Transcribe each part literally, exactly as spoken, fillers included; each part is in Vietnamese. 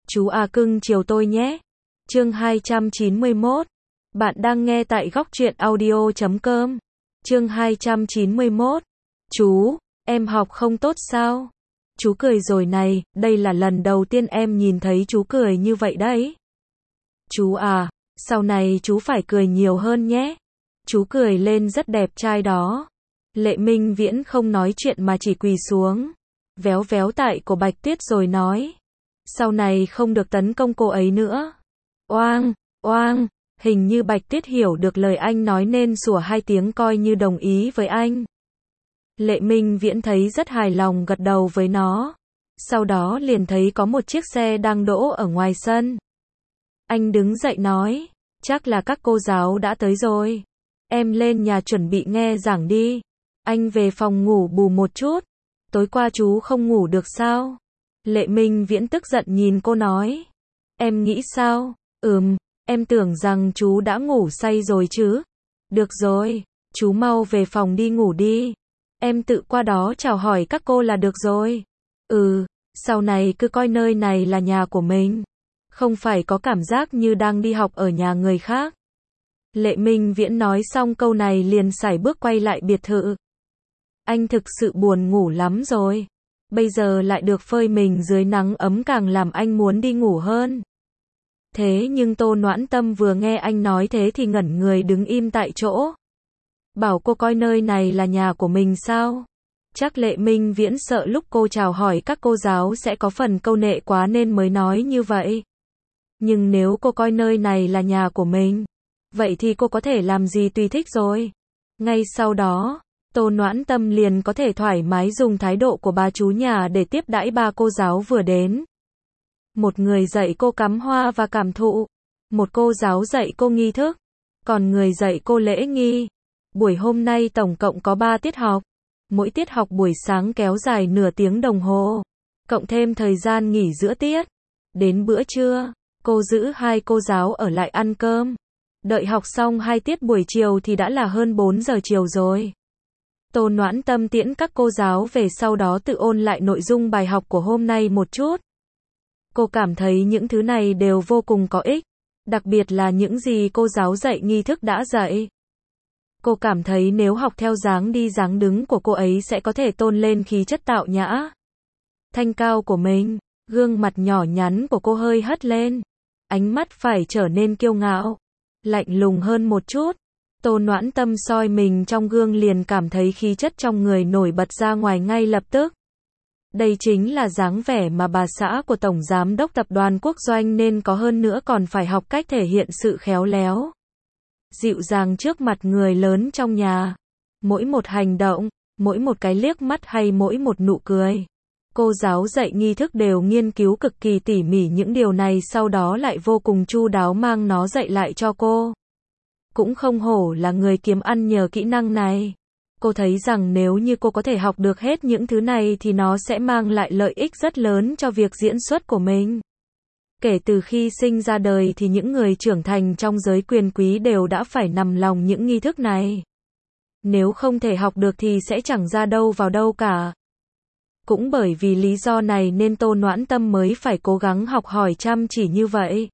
Chú à cưng chiều tôi nhé. Chương hai trăm chín mươi mốt. Bạn đang nghe tại góc truyện audio chấm com. Chương hai trăm chín mươi mốt. Chú, em học không tốt sao? Chú cười rồi này, đây là lần đầu tiên em nhìn thấy chú cười như vậy đấy. Chú à, sau này chú phải cười nhiều hơn nhé. Chú cười lên rất đẹp trai đó. Lệ Minh Viễn không nói chuyện mà chỉ quỳ xuống, véo véo tại cổ Bạch Tuyết rồi nói. Sau này không được tấn công cô ấy nữa. Oang, oang, hình như Bạch Tuyết hiểu được lời anh nói nên sủa hai tiếng coi như đồng ý với anh. Lệ Minh Viễn thấy rất hài lòng gật đầu với nó. Sau đó liền thấy có một chiếc xe đang đỗ ở ngoài sân. Anh đứng dậy nói, chắc là các cô giáo đã tới rồi. Em lên nhà chuẩn bị nghe giảng đi. Anh về phòng ngủ bù một chút. Tối qua chú không ngủ được sao? Lệ Minh Viễn tức giận nhìn cô nói. Em nghĩ sao? Ừm, em tưởng rằng chú đã ngủ say rồi chứ. Được rồi, chú mau về phòng đi ngủ đi. Em tự qua đó chào hỏi các cô là được rồi. Ừ, sau này cứ coi nơi này là nhà của mình. Không phải có cảm giác như đang đi học ở nhà người khác. Lệ Minh Viễn nói xong câu này liền sải bước quay lại biệt thự. Anh thực sự buồn ngủ lắm rồi. Bây giờ lại được phơi mình dưới nắng ấm càng làm anh muốn đi ngủ hơn. Thế nhưng Tô Noãn Tâm vừa nghe anh nói thế thì ngẩn người đứng im tại chỗ. Bảo cô coi nơi này là nhà của mình sao? Chắc Lệ Minh Viễn sợ lúc cô chào hỏi các cô giáo sẽ có phần câu nệ quá nên mới nói như vậy. Nhưng nếu cô coi nơi này là nhà của mình, vậy thì cô có thể làm gì tùy thích rồi. Ngay sau đó, Tô Noãn Tâm liền có thể thoải mái dùng thái độ của bà chú nhà để tiếp đãi ba cô giáo vừa đến. Một người dạy cô cắm hoa và cảm thụ, một cô giáo dạy cô nghi thức, còn người dạy cô lễ nghi. Buổi hôm nay tổng cộng có ba tiết học, mỗi tiết học buổi sáng kéo dài nửa tiếng đồng hồ, cộng thêm thời gian nghỉ giữa tiết. Đến bữa trưa, cô giữ hai cô giáo ở lại ăn cơm. Đợi học xong hai tiết buổi chiều thì đã là hơn bốn giờ chiều rồi. Tô Noãn Tâm tiễn các cô giáo về sau đó tự ôn lại nội dung bài học của hôm nay một chút. Cô cảm thấy những thứ này đều vô cùng có ích, đặc biệt là những gì cô giáo dạy nghi thức đã dạy. Cô cảm thấy nếu học theo dáng đi dáng đứng của cô ấy sẽ có thể tôn lên khí chất tạo nhã, thanh cao của mình. Gương mặt nhỏ nhắn của cô hơi hất lên, ánh mắt phải trở nên kiêu ngạo, lạnh lùng hơn một chút. Tô Noãn Tâm soi mình trong gương liền cảm thấy khí chất trong người nổi bật ra ngoài ngay lập tức. Đây chính là dáng vẻ mà bà xã của Tổng Giám đốc Tập đoàn Quốc Doanh nên có, hơn nữa còn phải học cách thể hiện sự khéo léo, dịu dàng trước mặt người lớn trong nhà. Mỗi một hành động, mỗi một cái liếc mắt hay mỗi một nụ cười, cô giáo dạy nghi thức đều nghiên cứu cực kỳ tỉ mỉ những điều này, sau đó lại vô cùng chu đáo mang nó dạy lại cho cô. Cũng không hổ là người kiếm ăn nhờ kỹ năng này. Cô thấy rằng nếu như cô có thể học được hết những thứ này thì nó sẽ mang lại lợi ích rất lớn cho việc diễn xuất của mình. Kể từ khi sinh ra đời thì những người trưởng thành trong giới quyền quý đều đã phải nằm lòng những nghi thức này. Nếu không thể học được thì sẽ chẳng ra đâu vào đâu cả. Cũng bởi vì lý do này nên Tô Noãn Tâm mới phải cố gắng học hỏi chăm chỉ như vậy.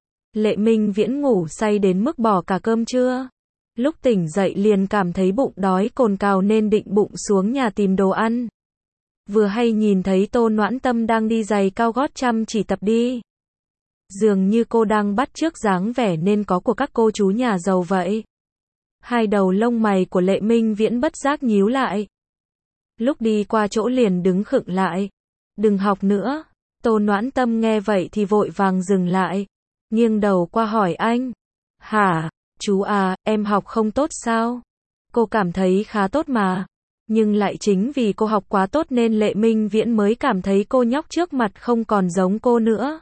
Lệ Minh Viễn ngủ say đến mức bỏ cả cơm trưa. Lúc tỉnh dậy liền cảm thấy bụng đói cồn cào nên định bụng xuống nhà tìm đồ ăn. Vừa hay nhìn thấy Tô Noãn Tâm đang đi giày cao gót chăm chỉ tập đi. Dường như cô đang bắt chước dáng vẻ nên có của các cô chú nhà giàu vậy. Hai đầu lông mày của Lệ Minh Viễn bất giác nhíu lại. Lúc đi qua chỗ liền đứng khựng lại. Đừng học nữa. Tô Noãn Tâm nghe vậy thì vội vàng dừng lại, nghiêng đầu qua hỏi anh. Hả, chú à, em học không tốt sao? Cô cảm thấy khá tốt mà. Nhưng lại chính vì cô học quá tốt nên Lệ Minh Viễn mới cảm thấy cô nhóc trước mặt không còn giống cô nữa.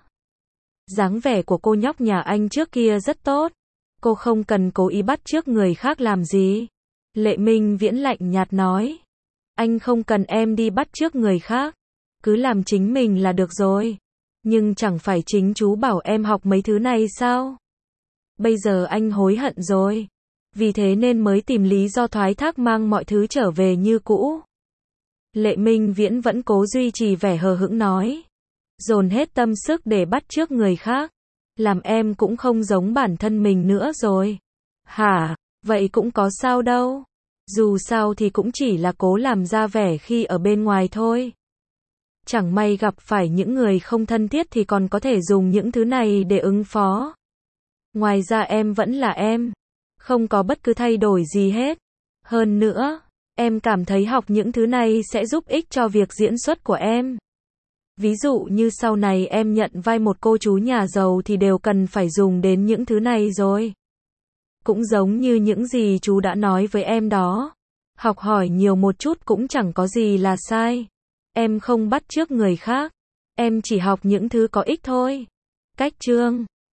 Dáng vẻ của cô nhóc nhà anh trước kia rất tốt. Cô không cần cố ý bắt chước người khác làm gì. Lệ Minh Viễn lạnh nhạt nói. Anh không cần em đi bắt chước người khác. Cứ làm chính mình là được rồi. Nhưng chẳng phải chính chú bảo em học mấy thứ này sao? Bây giờ anh hối hận rồi. Vì thế nên mới tìm lý do thoái thác mang mọi thứ trở về như cũ. Lệ Minh Viễn vẫn cố duy trì vẻ hờ hững nói. dồn hết tâm sức để bắt chước người khác. Làm em cũng không giống bản thân mình nữa rồi. Hả, vậy cũng có sao đâu. Dù sao thì cũng chỉ là cố làm ra vẻ khi ở bên ngoài thôi. Chẳng may gặp phải những người không thân thiết thì còn có thể dùng những thứ này để ứng phó. Ngoài ra em vẫn là em. Không có bất cứ thay đổi gì hết. Hơn nữa, em cảm thấy học những thứ này sẽ giúp ích cho việc diễn xuất của em. Ví dụ như sau này em nhận vai một cô chú nhà giàu thì đều cần phải dùng đến những thứ này rồi. Cũng giống như những gì chú đã nói với em đó. Học hỏi nhiều một chút cũng chẳng có gì là sai. Em không bắt chước người khác. Em chỉ học những thứ có ích thôi. Cách chương